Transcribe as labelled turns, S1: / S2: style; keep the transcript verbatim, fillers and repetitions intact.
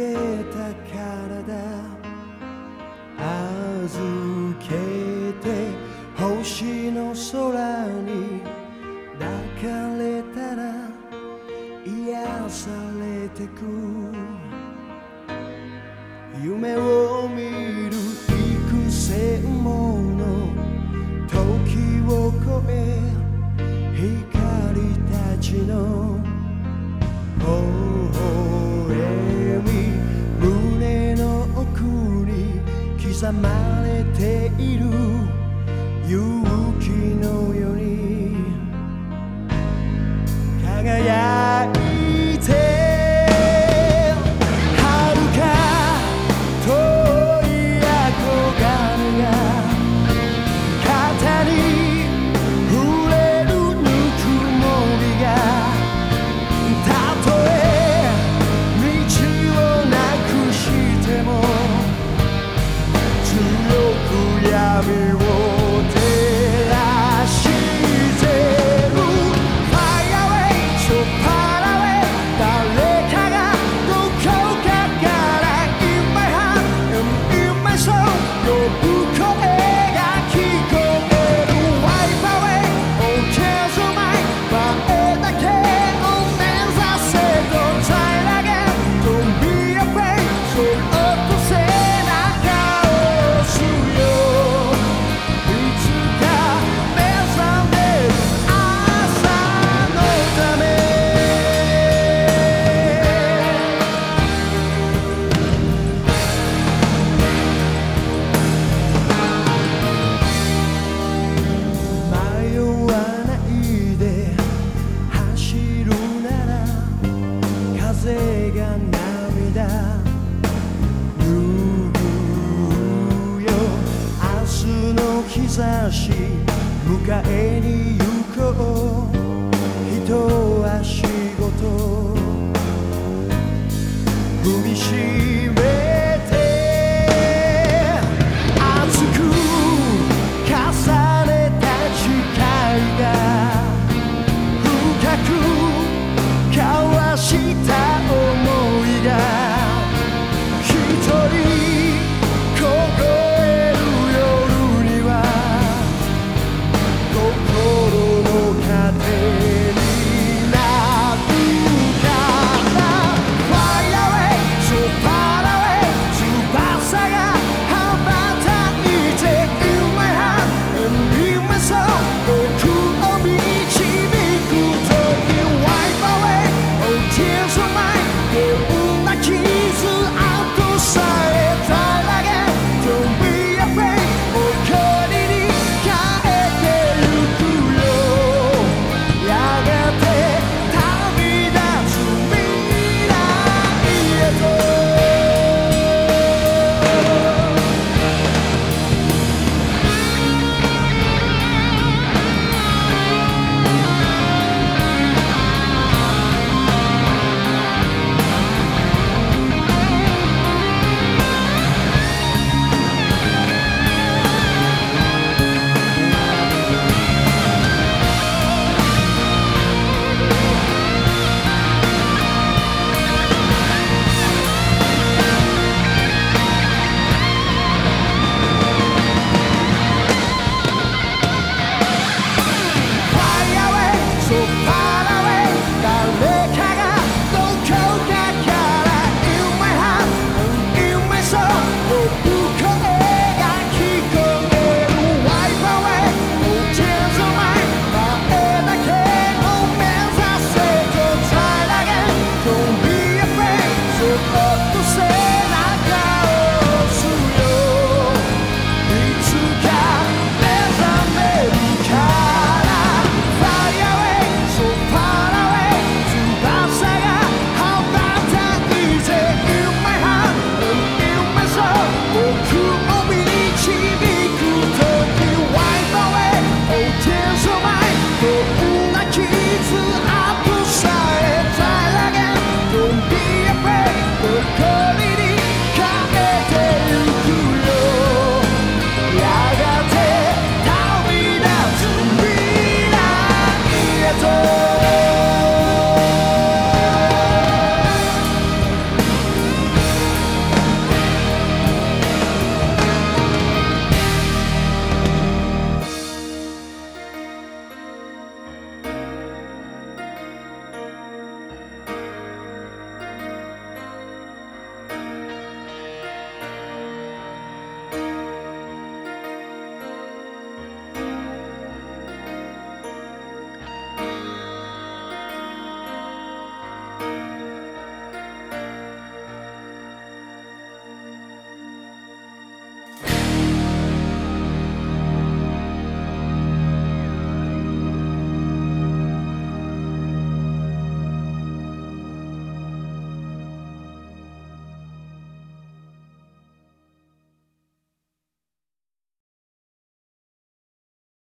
S1: れた体預けて星の空に抱かれたら癒されてく夢を見る幾千もの時を超え光たちの微笑み胸の奥に刻まれている勇気のように輝いて遥か遠い憧れが肩に触れるぬくもりがたとえ道をなくしても強く闇を照らしてる Fire away, so far away 誰かがどこかから In my heart and in my soul 呼ぶ声が聞こえる Wipe away all tears of mine 前だけを目指せ Don't try again Don't be afraid そっと背中を押すよいつか目覚める朝のため迷わないで走るなら風が涙拭うよ明日の日差し迎えに行こう一足ごと踏みしめ